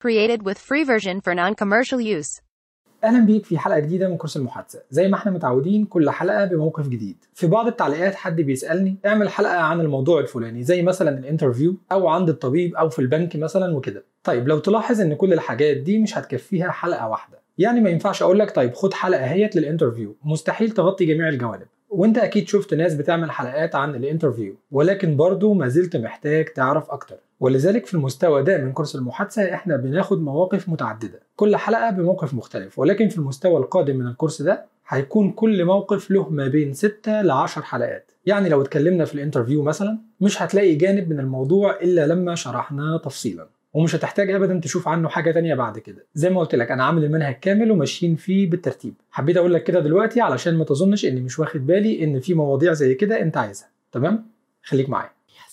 Created with free version for non-commercial use. اهلا بيك في حلقه جديده من كورس المحادثه. زي ما احنا متعودين كل حلقه بموقف جديد. في بعض التعليقات حد بيسالني اعمل حلقه عن الموضوع الفلاني، زي مثلا الانترفيو او عند الطبيب او في البنك مثلا وكده. طيب لو تلاحظ ان كل الحاجات دي مش هتكفيها حلقه واحده، يعني ما ينفعش اقول لك طيب خد حلقه اهيت للانترفيو، مستحيل تغطي جميع الجوانب. وانت اكيد شفت ناس بتعمل حلقات عن الانترفيو، ولكن برضو ما زلت محتاج تعرف اكتر. ولذلك في المستوى ده من كورس المحادثه احنا بناخد مواقف متعدده، كل حلقه بموقف مختلف. ولكن في المستوى القادم من الكورس ده هيكون كل موقف له ما بين 6 ل 10 حلقات. يعني لو اتكلمنا في الانترفيو مثلا مش هتلاقي جانب من الموضوع الا لما شرحناه تفصيلا، ومش هتحتاج ابدا تشوف عنه حاجه تانية بعد كده. زي ما قلت لك انا عامل المنهج كامل وماشيين فيه بالترتيب. حبيت اقول لك كده دلوقتي علشان ما تظنش اني مش واخد بالي ان في مواضيع زي كده انت عايزها. تمام؟ خليك معايا.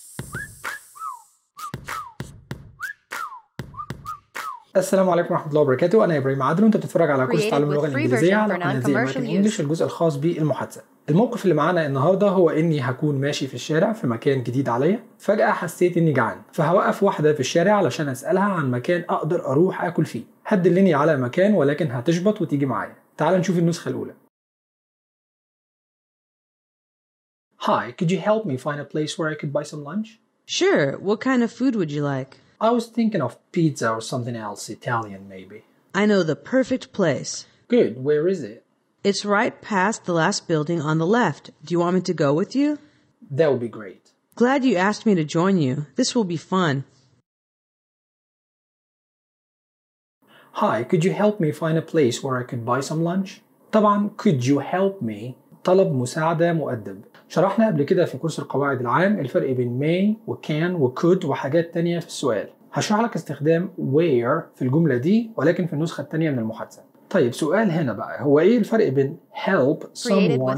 السلام عليكم ورحمه الله وبركاته. انا ابراهيم عادل وانت بتتفرج على كورس تعلم اللغه الانجليزيه على قناه زي امريكان انجلش، الجزء الخاص بالمحادثه. الموقف اللي معانا النهارده هو اني هكون ماشي في الشارع في مكان جديد عليا، فجاه حسيت اني جعان، فهوقف واحده في الشارع علشان اسالها عن مكان اقدر اروح اكل فيه. هتدلني على مكان ولكن هتشبط وتيجي معايا. تعال نشوف النسخه الاولى. Hi, could you help me find a place where I could buy some lunch? Sure. What kind of food would you like? I was thinking of pizza or something else, Italian maybe. I know the perfect place. Good, where is it? It's right past the last building on the left. Do you want me to go with you? That would be great. Glad you asked me to join you. This will be fun. Hi, could you help me find a place where I could buy some lunch? طبعا could you help me طلب مساعدة مؤدب. شرحنا قبل كده في كورس القواعد العام الفرق بين may و can و could وحاجات تانية في السؤال. هشرح لك استخدام where في الجملة دي ولكن في النسخة التانية من المحادثة. طيب سؤال هنا بقى، هو ايه الفرق بين help someone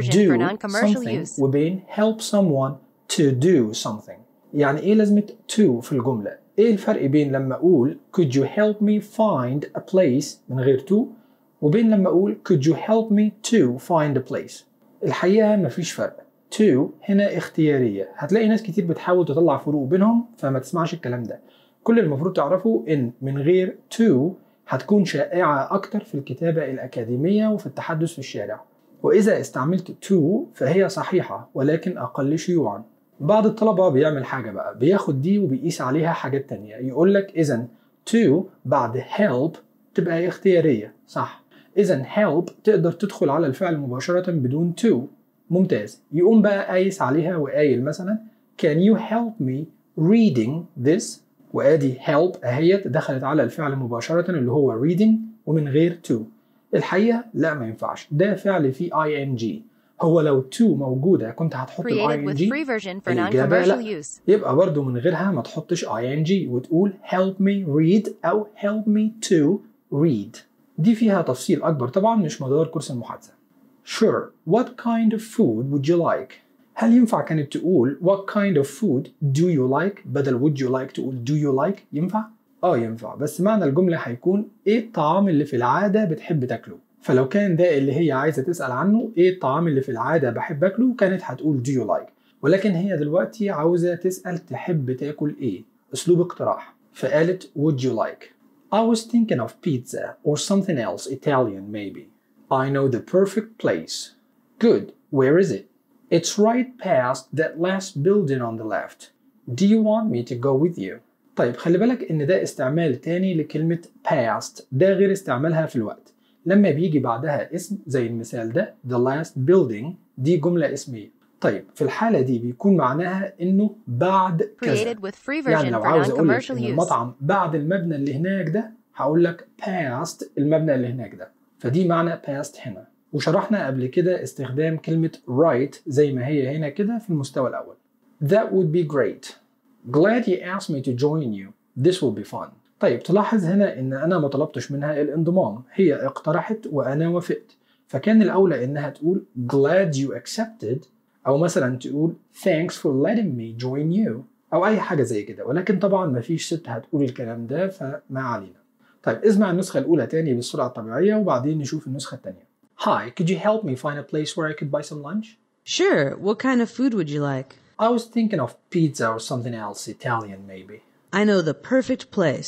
do something وبين help someone to do something؟ يعني ايه لازمة to في الجملة؟ ايه الفرق بين لما اقول could you help me find a place من غير to وبين لما اقول could you help me to find a place؟ الحقيقة مفيش فرق. to هنا اختيارية، هتلاقي ناس كتير بتحاول تطلع فروق بينهم، فما تسمعش الكلام ده. كل المفروض تعرفه ان من غير to هتكون شائعة اكتر في الكتابة الاكاديمية وفي التحدث في الشارع، واذا استعملت to فهي صحيحة ولكن اقل شيوعا. بعض الطلبة بيعمل حاجة بقى، بياخد دي وبيقيس عليها حاجات تانية، يقولك اذا to بعد help تبقى اختيارية، صح؟ إذا help تقدر تدخل على الفعل مباشرة بدون to. ممتاز. يقوم بقى قايس عليها وقايل مثلا can you help me reading this؟ وادي help اهيت دخلت على الفعل مباشرة اللي هو reading ومن غير to. الحقيقة لا ما ينفعش، ده فعل فيه ing. هو لو to موجودة كنت هتحط ing؟ الإجابة لا. يبقى برضو من غيرها ما تحطش ing وتقول help me read أو help me to read. دي فيها تفصيل أكبر طبعا مش مدار كورس المحادثة. Sure, what kind of food would you like؟ هل ينفع كانت تقول what kind of food do you like بدل would you like تقول do you like؟ ينفع؟ ينفع، بس معنى الجملة هيكون ايه الطعام اللي في العادة بتحب تاكله؟ فلو كان ده اللي هي عايزة تسأل عنه ايه الطعام اللي في العادة بحب اكله كانت هتقول do you like، ولكن هي دلوقتي عاوزة تسأل تحب تاكل ايه؟ اسلوب اقتراح، فقالت would you like. I was thinking of pizza or something else Italian maybe. I know the perfect place. Good, where is it? It's right past that last building on the left. Do you want me to go with you? طيب خلي بالك ان ده استعمال تاني لكلمة past، ده غير استعمالها في الوقت. لما بيجي بعدها اسم زي المثال ده the last building دي جملة اسمية. طيب في الحالة دي بيكون معناها انه بعد كذا. يعني لو عاوز اقول لك ان المطعم بعد المبنى اللي هناك ده هقول لك past المبنى اللي هناك ده، فدي معنى past هنا. وشرحنا قبل كده استخدام كلمة right زي ما هي هنا كده في المستوى الأول. That would be great. Glad you asked me to join you. This will be fun. طيب تلاحظ هنا إن أنا ما طلبتش منها الانضمام، هي اقترحت وأنا وافقت، فكان الأولى إنها تقول glad you accepted أو مثلا تقول thanks for letting me join you أو أي حاجة زي كده، ولكن طبعا ما فيش ست هتقول الكلام ده فما علينا. طيب اسمع النسخة الأولى تاني بالسرعة الطبيعية وبعدين نشوف النسخة التانية. Hi, could you help me find a place where I could buy some lunch? Sure. What kind of food would you like? I was thinking of pizza or something else Italian maybe. I know the perfect place.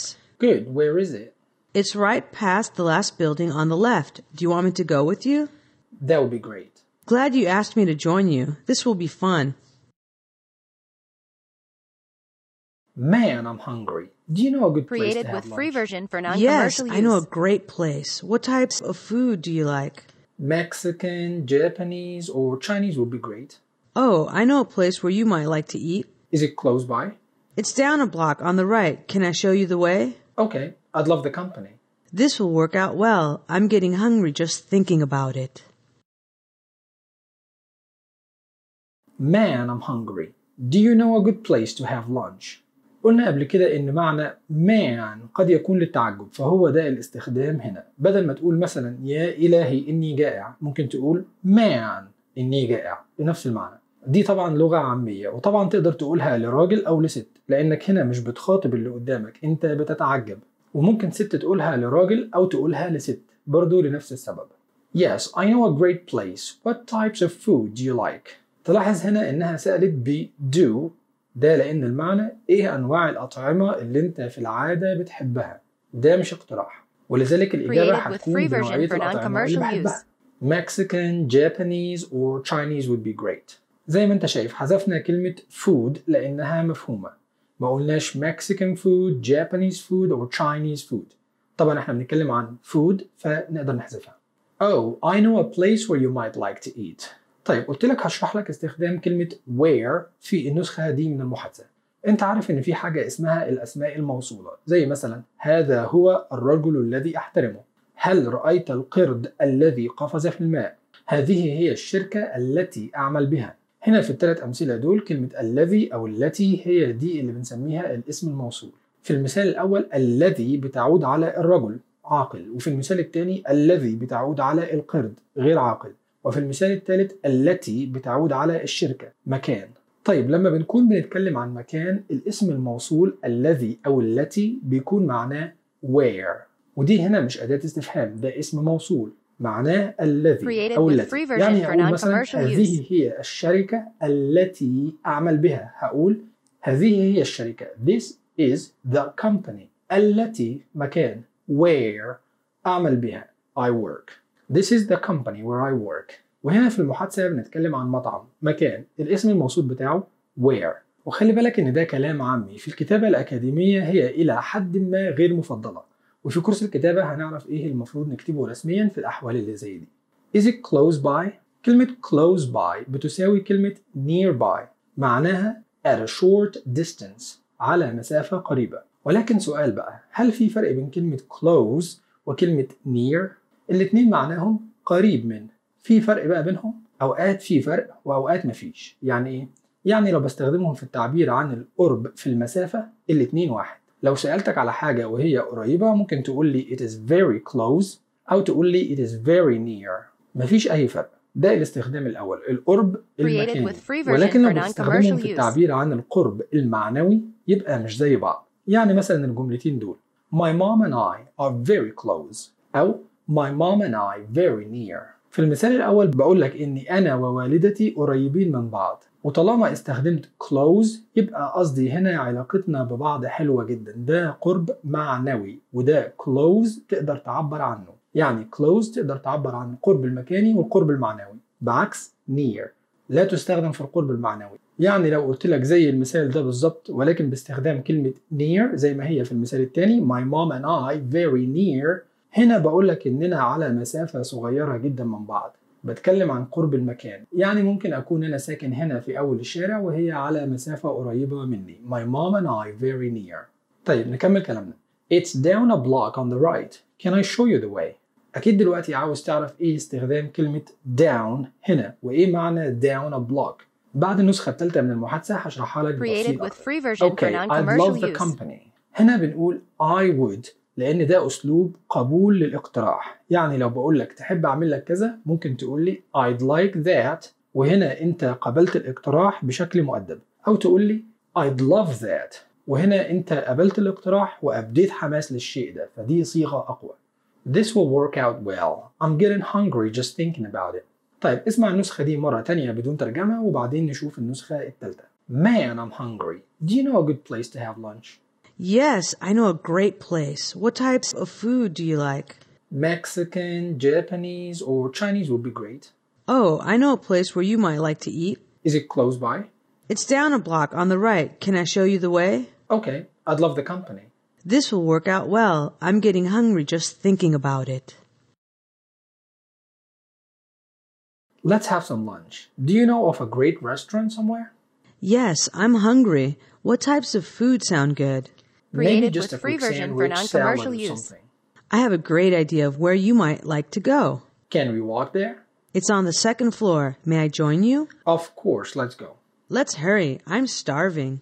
Good. Where is it? It's right past the last building on the left. Do you want me to go with you? That would be great. Glad you asked me to join you. This will be fun. Man, I'm hungry. Do you know a good place Created to have with lunch? free version for Yes, non-commercial use. I know a great place. What types of food do you like? Mexican, Japanese, or Chinese would be great. Oh, I know a place where you might like to eat. Is it close by? It's down a block on the right. Can I show you the way? Okay, I'd love the company. This will work out well. I'm getting hungry just thinking about it. Man, I'm hungry. Do you know a good place to have lunch? قلنا قبل كده إن معنى man قد يكون للتعجب، فهو ده الاستخدام هنا. بدل ما تقول مثلا يا إلهي إني جائع، ممكن تقول man إني جائع بنفس المعنى. دي طبعا لغة عامية، وطبعا تقدر تقولها لراجل أو لست، لأنك هنا مش بتخاطب اللي قدامك، أنت بتتعجب. وممكن ست تقولها لراجل أو تقولها لست، برضو لنفس السبب. Yes, I know a great place. What types of food do you like? تلاحظ هنا إنها سألت ب do، ده لأن المعنى إيه أنواع الأطعمة اللي أنت في العادة بتحبها. ده مش اقتراح، ولذلك الإجابة هتكون بنوعية الأطعمة اللي بحبها. Mexican, Japanese, or Chinese would be great. زي ما أنت شايف حذفنا كلمة food لأنها مفهومة. ما قلناش Mexican food, Japanese food, or Chinese food. طبعا احنا بنتكلم عن food فنقدر نحذفها. Oh, I know a place where you might like to eat. طيب قلت لك هشرح لك استخدام كلمة where في النسخة دي من المحادثة. انت عارف ان في حاجة اسمها الاسماء الموصولة، زي مثلا هذا هو الرجل الذي احترمه. هل رأيت القرد الذي قفز في الماء؟ هذه هي الشركة التي اعمل بها. هنا في الثلاث امثلة دول كلمة الذي او التي هي دي اللي بنسميها الاسم الموصول. في المثال الاول الذي بتعود على الرجل عاقل، وفي المثال الثاني الذي بتعود على القرد غير عاقل، وفي المثال الثالث التي بتعود على الشركة مكان. طيب لما بنكون بنتكلم عن مكان، الاسم الموصول الذي أو التي بيكون معناه where، ودي هنا مش أداة استفهام، ده اسم موصول معناه الذي أو التي. يعني أقول مثلا هذه هي الشركة التي أعمل بها، هقول هذه هي الشركة. This is the company. التي مكان where أعمل بها I work. This is the company where I work. وهنا في المحادثة بنتكلم عن مطعم مكان، الاسم الموصول بتاعه where. وخلي بالك إن ده كلام عامي، في الكتابة الأكاديمية هي إلى حد ما غير مفضلة، وفي كورس الكتابة هنعرف إيه المفروض نكتبه رسميا في الأحوال اللي زي دي. Is it close by؟ كلمة close by بتساوي كلمة nearby، معناها at a short distance، على مسافة قريبة. ولكن سؤال بقى، هل في فرق بين كلمة close وكلمة near؟ الاتنين معناهم قريب من. في فرق بقى بينهم؟ أوقات في فرق وأوقات مفيش. يعني إيه؟ يعني لو بستخدمهم في التعبير عن القرب في المسافة الاتنين واحد. لو سألتك على حاجة وهي قريبة ممكن تقول لي it is very close أو تقول لي it is very near. مفيش أي فرق. ده الاستخدام الأول، القرب المكاني. ولكن لو بتستخدمهم في التعبير عن القرب المعنوي يبقى مش زي بعض. يعني مثلا الجملتين دول My mom and I are very close أو My mom and I very near. في المثال الأول بقول لك إني أنا ووالدتي قريبين من بعض، وطالما استخدمت close يبقى قصدي هنا علاقتنا ببعض حلوة جدا، ده قرب معنوي، وده close تقدر تعبر عنه. يعني close تقدر تعبر عن القرب المكاني والقرب المعنوي، بعكس near لا تستخدم في القرب المعنوي. يعني لو قلت لك زي المثال ده بالظبط ولكن باستخدام كلمة near زي ما هي في المثال الثاني My mom and I very near، هنا بقول لك إننا على مسافة صغيرة جدا من بعض، بتكلم عن قرب المكان. يعني ممكن أكون أنا ساكن هنا في أول الشارع وهي على مسافة قريبة مني. My mom and I very near. طيب نكمل كلامنا. It's down a block on the right. Can I show you the way? أكيد دلوقتي عاوز تعرف إيه استخدام كلمة down هنا وإيه معنى down a block. بعد النسخة الثالثة من المحادثة هشرحها لك بتفصيل أكتر. Okay, I'd love the company. هنا بنقول I would لأن ده أسلوب قبول للاقتراح. يعني لو بقول لك تحب أعمل لك كذا ممكن تقول لي I'd like that، وهنا أنت قبلت الاقتراح بشكل مؤدب. أو تقول لي I'd love that، وهنا أنت قبلت الاقتراح وأبديت حماس للشيء ده، فدي صيغة أقوى. This will work out well. I'm getting hungry just thinking about it. طيب اسمع النسخة دي مرة تانية بدون ترجمة وبعدين نشوف النسخة الثالثة. Man, I'm hungry. Do you know a good place to have lunch? Yes, I know a great place. What types of food do you like? Mexican, Japanese, or Chinese would be great. Oh, I know a place where you might like to eat. Is it close by? It's down a block on the right. Can I show you the way? Okay, I'd love the company. This will work out well. I'm getting hungry just thinking about it. Let's have some lunch. Do you know of a great restaurant somewhere? Yes, I'm hungry. What types of food sound good? Maybe Created just with a free quick version for sandwich, non-commercial salad, or use. something. I have a great idea of where you might like to go. Can we walk there? It's on the second floor. May I join you? Of course, let's go. Let's hurry. I'm starving.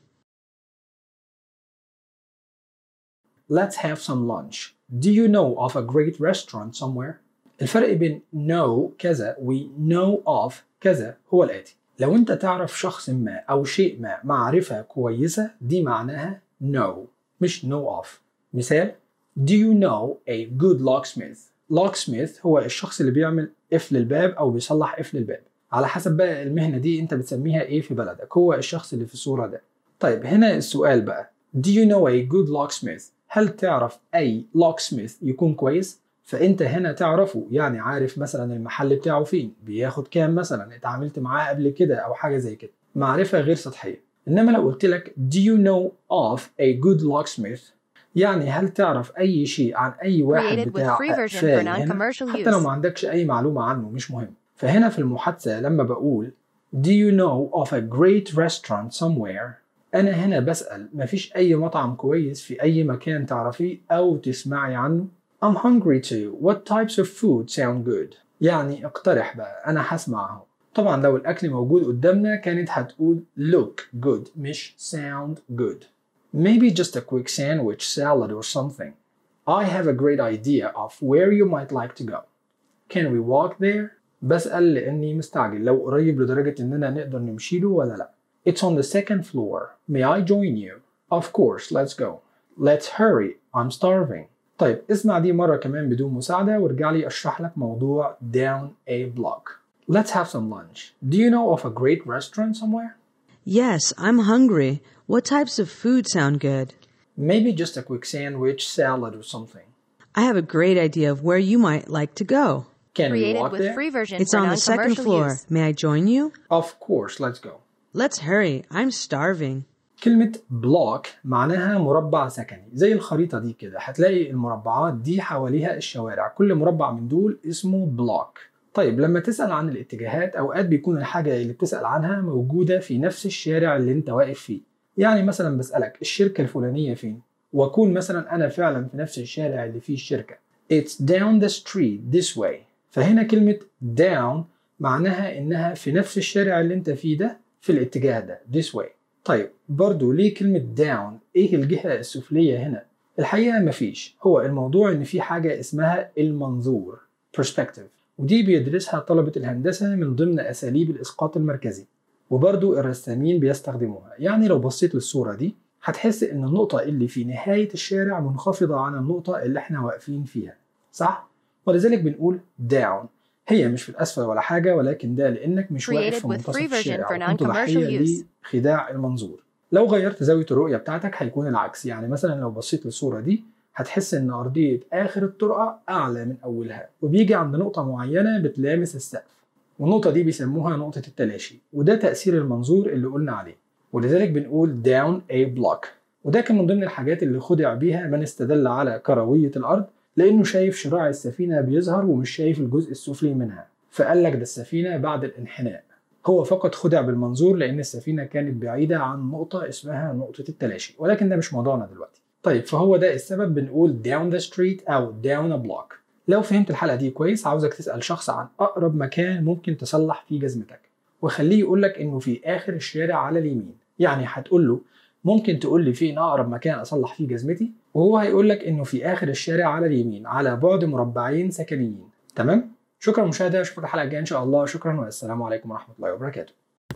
Let's have some lunch. Do you know of a great restaurant somewhere? الفرق بين know كذا و know of كذا هو الآتي. لو أنت تعرف شخص ما أو شيء ما معرفة كويسة دي معناها know مش know of. مثال Do you know a good locksmith? locksmith هو الشخص اللي بيعمل قفل الباب أو بيصلح قفل الباب. على حسب بقى المهنة دي أنت بتسميها إيه في بلدك. هو الشخص اللي في الصورة ده. طيب هنا السؤال بقى Do you know a good locksmith? هل تعرف أي locksmith يكون كويس؟ فأنت هنا تعرفه يعني عارف مثلا المحل بتاعه فين بياخد كام مثلا اتعاملت معاه قبل كده أو حاجة زي كده معرفة غير سطحية. إنما لو قلت لك Do you know of a good locksmith؟ يعني هل تعرف أي شيء عن أي واحد Created with بتاع free version for أقفال هنا non-commercial حتى لو use. ما عندكش أي معلومة عنه مش مهم. فهنا في المحادثة لما بقول Do you know of a great restaurant somewhere؟ أنا هنا بسأل مفيش أي مطعم كويس في أي مكان تعرفيه أو تسمعي عنه؟ I'm hungry too. What types of food sound good؟ يعني اقترح بقى أنا هسمع أهو. طبعا لو الأكل موجود قدامنا كانت هتقول look good مش sound good. Maybe just a quick sandwich, salad or something. I have a great idea of where you might like to go. Can we walk there؟ بسأل لأني مستعجل لو قريب لدرجة إننا نقدر نمشيله ولا لأ. It's on the second floor. May I join you? Of course, let's go. Let's hurry. I'm starving. طيب اسمع دي مرة كمان بدون مساعدة وارجع لي أشرح لك موضوع down a block. Let's have some lunch. Do you know of a great restaurant somewhere? Yes, I'm hungry. What types of food sound good? Maybe just a quick sandwich, salad or something. I have a great idea of where you might like to go. Can we Created walk with there? free version It's for on the second non-commercial floor. use. May I join you? Of course, let's go. Let's hurry. I'm starving. كلمة block معناها مربع سكني زي الخريطة دي كده هتلاقي المربعات دي حواليها الشوارع كل مربع من دول اسمه block. طيب لما تسأل عن الاتجاهات أوقات بيكون الحاجة اللي بتسأل عنها موجودة في نفس الشارع اللي انت واقف فيه. يعني مثلا بسألك الشركة الفلانية فين؟ وأكون مثلا أنا فعلا في نفس الشارع اللي فيه الشركة. It's down the street this way. فهنا كلمة down معناها إنها في نفس الشارع اللي انت فيه ده في الاتجاه ده this way. طيب برضو ليه كلمة down؟ إيه الجهة السفلية هنا؟ الحقيقة مفيش. هو الموضوع إن في حاجة اسمها المنظور perspective ودي بيدرسها طلبة الهندسة من ضمن أساليب الإسقاط المركزي وبرضو الرسامين بيستخدموها. يعني لو بصيت للصورة دي هتحس إن النقطة اللي في نهاية الشارع منخفضة عن النقطة اللي إحنا واقفين فيها صح؟ ولذلك بنقول down. هي مش في الأسفل ولا حاجة ولكن ده لأنك مش واقف في منتصف الشارع وكنت ضحية لخداع المنظور. لو غيرت زاوية الرؤية بتاعتك هيكون العكس. يعني مثلا لو بصيت للصورة دي هتحس إن أرضية آخر الطرقة أعلى من أولها وبيجي عند نقطة معينة بتلامس السقف والنقطة دي بيسموها نقطة التلاشي وده تأثير المنظور اللي قلنا عليه ولذلك بنقول down a block. وده كان من ضمن الحاجات اللي خدع بيها من استدل على كروية الأرض لأنه شايف شراع السفينة بيظهر ومش شايف الجزء السفلي منها فقال لك ده السفينة بعد الانحناء. هو فقط خدع بالمنظور لأن السفينة كانت بعيدة عن نقطة اسمها نقطة التلاشي ولكن ده مش موضوعنا دلوقتي. طيب فهو ده السبب بنقول down the street أو down a block. لو فهمت الحلقة دي كويس عاوزك تسأل شخص عن أقرب مكان ممكن تصلح فيه جزمتك وخليه يقولك إنه في آخر الشارع على اليمين. يعني هتقول له ممكن تقول لي فين أقرب مكان أصلح فيه جزمتي وهو هيقولك إنه في آخر الشارع على اليمين على بعد مربعين سكنيين. تمام؟ شكرا مشاهدة. أشوفك الحلقة الجاية إن شاء الله. شكرا والسلام عليكم ورحمة الله وبركاته.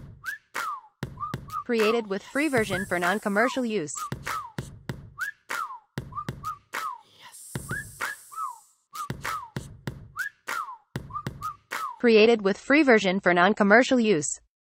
Created with free version for non-commercial use. Created with free version for non-commercial use.